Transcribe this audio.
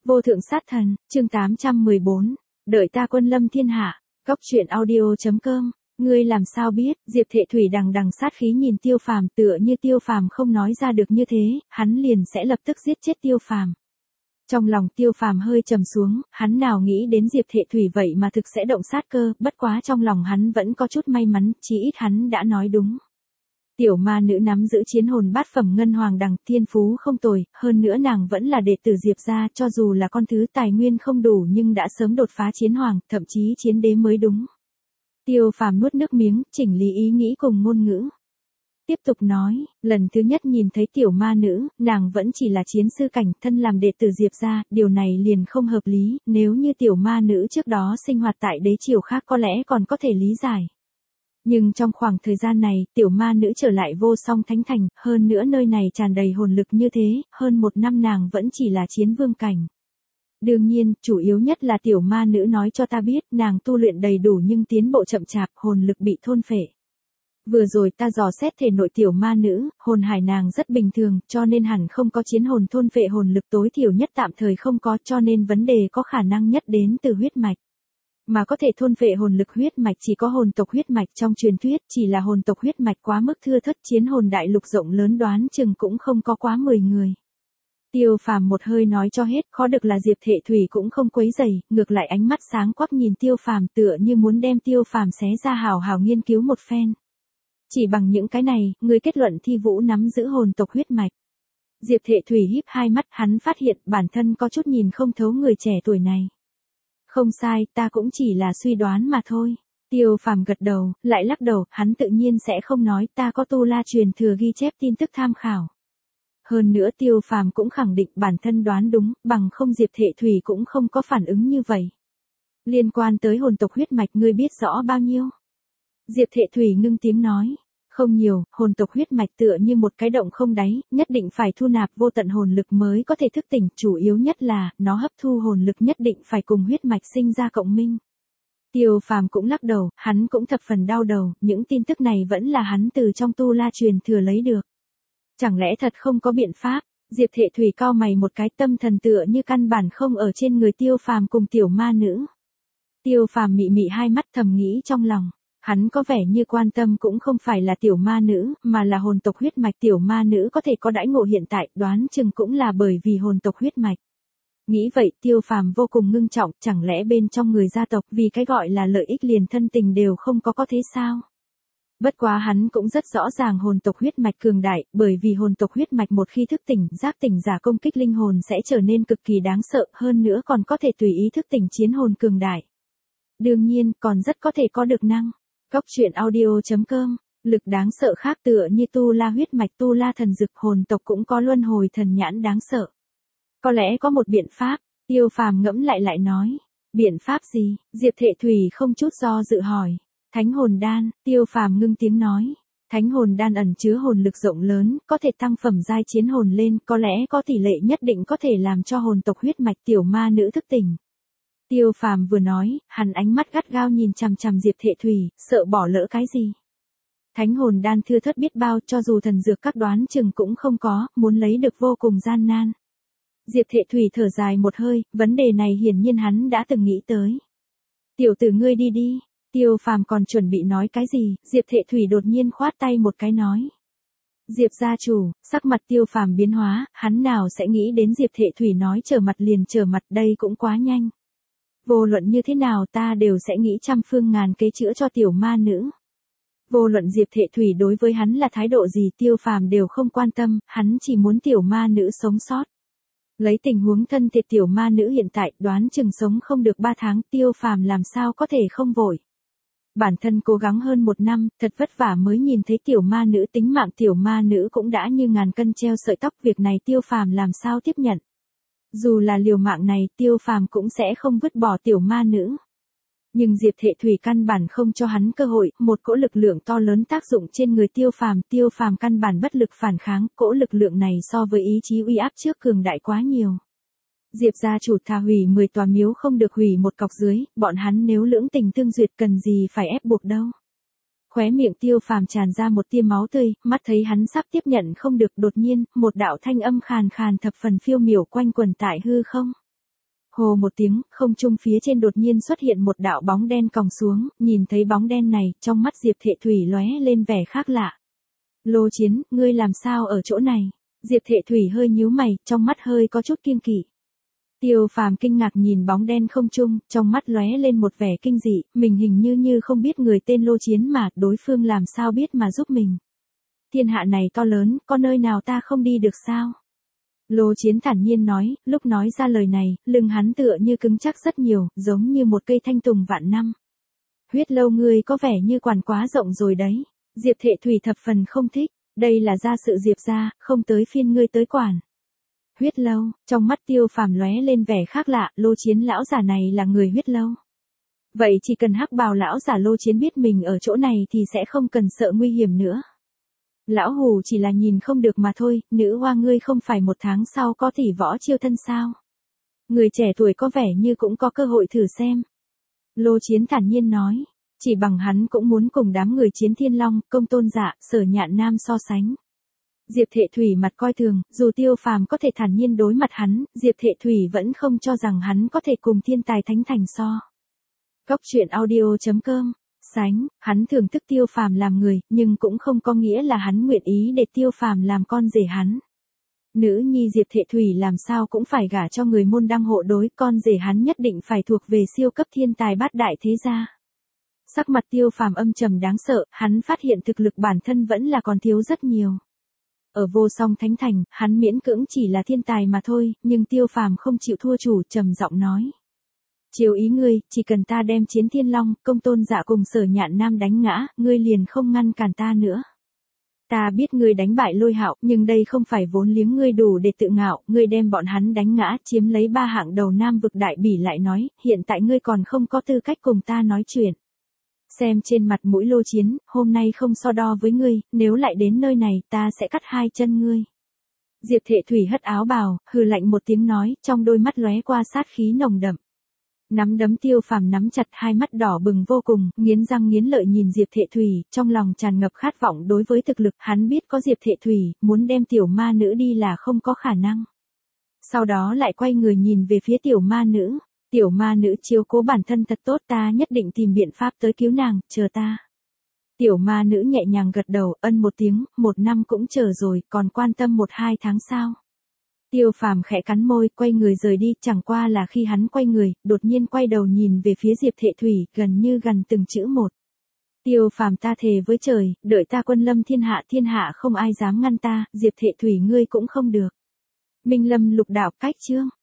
Vô thượng sát thần, chương 814. Đợi ta quân lâm thiên hạ. Góc truyện audio.com. Ngươi làm sao biết? Diệp Thệ Thủy đằng đằng sát khí nhìn Tiêu Phàm, tựa như Tiêu Phàm không nói ra được như thế, hắn liền sẽ lập tức giết chết Tiêu Phàm. Trong lòng Tiêu Phàm hơi trầm xuống, hắn nào nghĩ đến Diệp Thệ Thủy vậy mà thực sẽ động sát cơ, bất quá trong lòng hắn vẫn có chút may mắn, chí ít hắn đã nói đúng. Tiểu ma nữ nắm giữ chiến hồn bát phẩm ngân hoàng đằng, thiên phú không tồi, hơn nữa nàng vẫn là đệ tử Diệp gia, cho dù là con thứ tài nguyên không đủ nhưng đã sớm đột phá chiến hoàng, thậm chí chiến đế mới đúng. Tiêu Phàm nuốt nước miếng, chỉnh lý ý nghĩ cùng ngôn ngữ. Tiếp tục nói, lần thứ nhất nhìn thấy tiểu ma nữ, nàng vẫn chỉ là chiến sư cảnh, thân làm đệ tử Diệp gia, điều này liền không hợp lý, nếu như tiểu ma nữ trước đó sinh hoạt tại đế triều khác có lẽ còn có thể lý giải. Nhưng trong khoảng thời gian này, tiểu ma nữ trở lại vô song thánh thành, hơn nữa nơi này tràn đầy hồn lực như thế, hơn một năm nàng vẫn chỉ là chiến vương cảnh. Đương nhiên, chủ yếu nhất là tiểu ma nữ nói cho ta biết, nàng tu luyện đầy đủ nhưng tiến bộ chậm chạp, hồn lực bị thôn phệ. Vừa rồi ta dò xét thể nội tiểu ma nữ, hồn hải nàng rất bình thường, cho nên hẳn không có chiến hồn thôn phệ hồn lực, tối thiểu nhất tạm thời không có, cho nên vấn đề có khả năng nhất đến từ huyết mạch. Mà có thể thôn phệ hồn lực huyết mạch chỉ có hồn tộc huyết mạch trong truyền thuyết, chỉ là hồn tộc huyết mạch quá mức thưa thớt, chiến hồn đại lục rộng lớn đoán chừng cũng không có quá 10 người. Tiêu Phàm một hơi nói cho hết, khó được là Diệp Thệ Thủy cũng không quấy rầy, ngược lại ánh mắt sáng quắc nhìn Tiêu Phàm, tựa như muốn đem Tiêu Phàm xé ra hào hào nghiên cứu một phen. Chỉ bằng những cái này, người kết luận Thi Vũ nắm giữ hồn tộc huyết mạch. Diệp Thệ Thủy híp hai mắt, hắn phát hiện bản thân có chút nhìn không thấu người trẻ tuổi này. Không sai, ta cũng chỉ là suy đoán mà thôi. Tiêu Phàm gật đầu, lại lắc đầu, hắn tự nhiên sẽ không nói, ta có tu la truyền thừa ghi chép tin tức tham khảo. Hơn nữa Tiêu Phàm cũng khẳng định bản thân đoán đúng, bằng không Diệp Thệ Thủy cũng không có phản ứng như vậy. Liên quan tới hồn tộc huyết mạch ngươi biết rõ bao nhiêu? Diệp Thệ Thủy ngưng tiếng nói. Không nhiều, hồn tộc huyết mạch tựa như một cái động không đáy, nhất định phải thu nạp vô tận hồn lực mới có thể thức tỉnh, chủ yếu nhất là, nó hấp thu hồn lực nhất định phải cùng huyết mạch sinh ra cộng minh. Tiêu Phàm cũng lắc đầu, hắn cũng thập phần đau đầu, những tin tức này vẫn là hắn từ trong tu la truyền thừa lấy được. Chẳng lẽ thật không có biện pháp? Diệp Thệ Thủy cau mày một cái, tâm thần tựa như căn bản không ở trên người Tiêu Phàm cùng tiểu ma nữ. Tiêu Phàm mị mị hai mắt thầm nghĩ trong lòng. Hắn có vẻ như quan tâm cũng không phải là tiểu ma nữ, mà là hồn tộc huyết mạch. Tiểu ma nữ có thể có đãi ngộ hiện tại, đoán chừng cũng là bởi vì hồn tộc huyết mạch. Nghĩ vậy, Tiêu Phàm vô cùng ngưng trọng, chẳng lẽ bên trong người gia tộc vì cái gọi là lợi ích liền thân tình đều không có thế sao? Bất quá hắn cũng rất rõ ràng hồn tộc huyết mạch cường đại, bởi vì hồn tộc huyết mạch một khi thức tỉnh, giác tỉnh giả công kích linh hồn sẽ trở nên cực kỳ đáng sợ, hơn nữa còn có thể tùy ý thức tỉnh chiến hồn cường đại. Đương nhiên, còn rất có thể có được năng. Góc truyện audio.com. Lực đáng sợ khác tựa như tu la huyết mạch, tu la thần dực, hồn tộc cũng có luân hồi thần nhãn đáng sợ. Có lẽ có một biện pháp, Tiêu Phàm ngẫm lại nói. Biện pháp gì? Diệp Thệ Thủy không chút do dự hỏi. Thánh hồn đan, Tiêu Phàm ngưng tiếng nói. Thánh hồn đan ẩn chứa hồn lực rộng lớn, có thể tăng phẩm giai chiến hồn lên, có lẽ có tỷ lệ nhất định có thể làm cho hồn tộc huyết mạch tiểu ma nữ thức tỉnh. Tiêu Phàm vừa nói, hắn ánh mắt gắt gao nhìn chằm chằm Diệp Thệ Thủy, sợ bỏ lỡ cái gì. Thánh hồn đan thưa thớt biết bao, cho dù thần dược các đoán chừng cũng không có, muốn lấy được vô cùng gian nan. Diệp Thệ Thủy thở dài một hơi, vấn đề này hiển nhiên hắn đã từng nghĩ tới. Tiểu tử ngươi đi đi. Tiêu Phàm còn chuẩn bị nói cái gì, Diệp Thệ Thủy đột nhiên khoát tay một cái nói. Diệp gia chủ, sắc mặt Tiêu Phàm biến hóa, hắn nào sẽ nghĩ đến Diệp Thệ Thủy nói trở mặt liền trở mặt, đây cũng quá nhanh. Vô luận như thế nào ta đều sẽ nghĩ trăm phương ngàn kế chữa cho tiểu ma nữ. Vô luận Diệp Thệ Thủy đối với hắn là thái độ gì, Tiêu Phàm đều không quan tâm, hắn chỉ muốn tiểu ma nữ sống sót. Lấy tình huống thân thể tiểu ma nữ hiện tại, đoán chừng sống không được 3 tháng, Tiêu Phàm làm sao có thể không vội. Bản thân cố gắng hơn 1 năm, thật vất vả mới nhìn thấy tiểu ma nữ, tính mạng tiểu ma nữ cũng đã như ngàn cân treo sợi tóc, việc này Tiêu Phàm làm sao tiếp nhận. Dù là liều mạng này, Tiêu Phàm cũng sẽ không vứt bỏ tiểu ma nữ. Nhưng Diệp Thệ Thủy căn bản không cho hắn cơ hội, một cỗ lực lượng to lớn tác dụng trên người Tiêu Phàm căn bản bất lực phản kháng, cỗ lực lượng này so với ý chí uy áp trước cường đại quá nhiều. Diệp gia chủ thà hủy 10 tòa miếu không được hủy một cọc dưới, bọn hắn nếu lưỡng tình tương duyệt cần gì phải ép buộc đâu. Khóe miệng Tiêu Phàm tràn ra một tia máu tươi, mắt thấy hắn sắp tiếp nhận không được, đột nhiên, một đạo thanh âm khàn khàn thập phần phiêu miểu quanh quẩn tại hư không. Hồ một tiếng, không trung phía trên đột nhiên xuất hiện một đạo bóng đen còng xuống, nhìn thấy bóng đen này, trong mắt Diệp Thệ Thủy lóe lên vẻ khác lạ. Lô Chiến, ngươi làm sao ở chỗ này? Diệp Thệ Thủy hơi nhíu mày, trong mắt hơi có chút kiêng kỵ. Tiêu Phàm kinh ngạc nhìn bóng đen không trung, trong mắt lóe lên một vẻ kinh dị, mình hình như không biết người tên Lô Chiến mà, đối phương làm sao biết mà giúp mình. Thiên hạ này to lớn, có nơi nào ta không đi được sao? Lô Chiến thản nhiên nói, lúc nói ra lời này, lưng hắn tựa như cứng chắc rất nhiều, giống như một cây thanh tùng vạn năm. Huyết Lâu ngươi có vẻ như quản quá rộng rồi đấy. Diệp Thệ Thủy thập phần không thích, đây là gia sự Diệp gia, không tới phiên ngươi tới quản. Huyết Lâu, trong mắt Tiêu Phàm lóe lên vẻ khác lạ, Lô Chiến lão giả này là người Huyết Lâu. Vậy chỉ cần hắc bào lão giả Lô Chiến biết mình ở chỗ này thì sẽ không cần sợ nguy hiểm nữa. Lão hù chỉ là nhìn không được mà thôi, nữ hoa ngươi không phải 1 tháng sau có tỷ võ chiêu thân sao? Người trẻ tuổi có vẻ như cũng có cơ hội thử xem. Lô Chiến thản nhiên nói, chỉ bằng hắn cũng muốn cùng đám người Chiến Thiên Long, Công Tôn Dạ, Sở Nhạn Nam so sánh. Diệp Thệ Thủy mặt coi thường, dù Tiêu Phàm có thể thản nhiên đối mặt hắn, Diệp Thệ Thủy vẫn không cho rằng hắn có thể cùng thiên tài thánh thành so. Góc truyện audio.com. Sánh, hắn thưởng thức Tiêu Phàm làm người, nhưng cũng không có nghĩa là hắn nguyện ý để Tiêu Phàm làm con rể hắn. Nữ nhi Diệp Thệ Thủy làm sao cũng phải gả cho người môn đăng hộ đối, con rể hắn nhất định phải thuộc về siêu cấp thiên tài bát đại thế gia. Sắc mặt Tiêu Phàm âm trầm đáng sợ, hắn phát hiện thực lực bản thân vẫn là còn thiếu rất nhiều. Ở Vô Song Thánh Thành, hắn miễn cưỡng chỉ là thiên tài mà thôi, nhưng Tiêu Phàm không chịu thua chủ, trầm giọng nói. Chiếu ý ngươi, chỉ cần ta đem Chiến Thiên Long, Công Tôn Dạ cùng Sở Nhạn Nam đánh ngã, ngươi liền không ngăn cản ta nữa. Ta biết ngươi đánh bại Lôi Hạo, nhưng đây không phải vốn liếng ngươi đủ để tự ngạo, ngươi đem bọn hắn đánh ngã, chiếm lấy 3 hạng đầu Nam vực đại bỉ lại nói, hiện tại ngươi còn không có tư cách cùng ta nói chuyện. Xem trên mặt mũi Lô Chiến, hôm nay không so đo với ngươi, nếu lại đến nơi này, ta sẽ cắt 2 chân ngươi. Diệp Thệ Thủy hất áo bào, hừ lạnh một tiếng nói, trong đôi mắt lóe qua sát khí nồng đậm. Nắm đấm Tiêu Phàm nắm chặt, hai mắt đỏ bừng vô cùng, nghiến răng nghiến lợi nhìn Diệp Thệ Thủy, trong lòng tràn ngập khát vọng đối với thực lực, hắn biết có Diệp Thệ Thủy, muốn đem tiểu ma nữ đi là không có khả năng. Sau đó lại quay người nhìn về phía tiểu ma nữ. Tiểu ma nữ chiếu cố bản thân thật tốt, ta nhất định tìm biện pháp tới cứu nàng, chờ ta. Tiểu ma nữ nhẹ nhàng gật đầu, ân một tiếng, 1 năm cũng chờ rồi, còn quan tâm 1-2 tháng sao? Tiêu Phàm khẽ cắn môi, quay người rời đi, chẳng qua là khi hắn quay người, đột nhiên quay đầu nhìn về phía Diệp Thệ Thủy, gần như gần từng chữ một. Tiêu Phàm ta thề với trời, đợi ta quân lâm thiên hạ không ai dám ngăn ta, Diệp Thệ Thủy ngươi cũng không được. Minh Lâm Lục Đạo cách chương.